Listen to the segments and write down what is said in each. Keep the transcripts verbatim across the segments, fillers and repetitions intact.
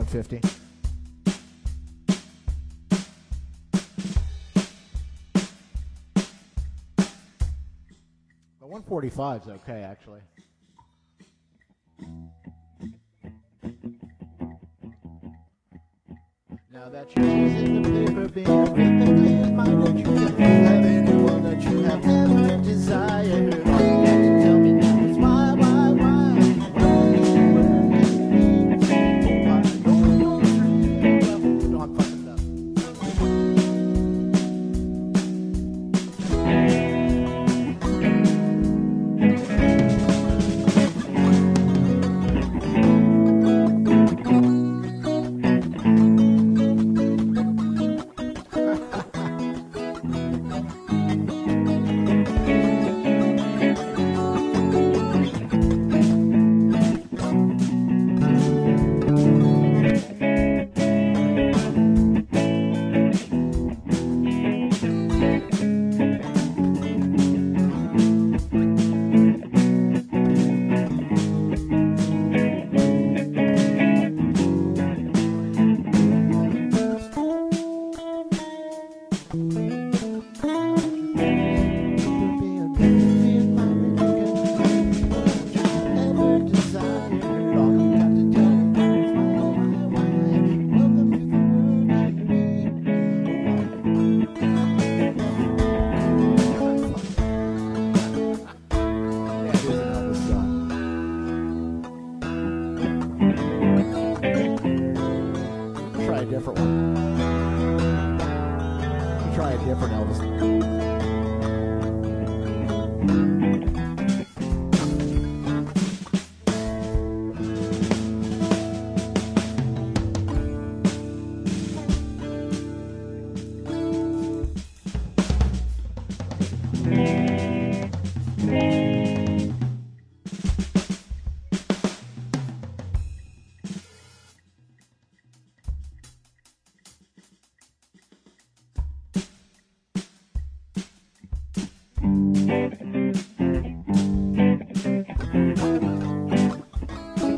fifty. The one forty-five is okay, actually. Now that you're using the paper being everything I admire, that you can have anyone that you have ever desired. All you have to tell me now is why, why, why? Why you were me? Why don't you dream? Well, no, I'm fucking it up. Try a different one. Try a different Elvis.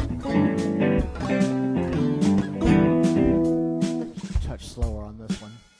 Touch slower on this one.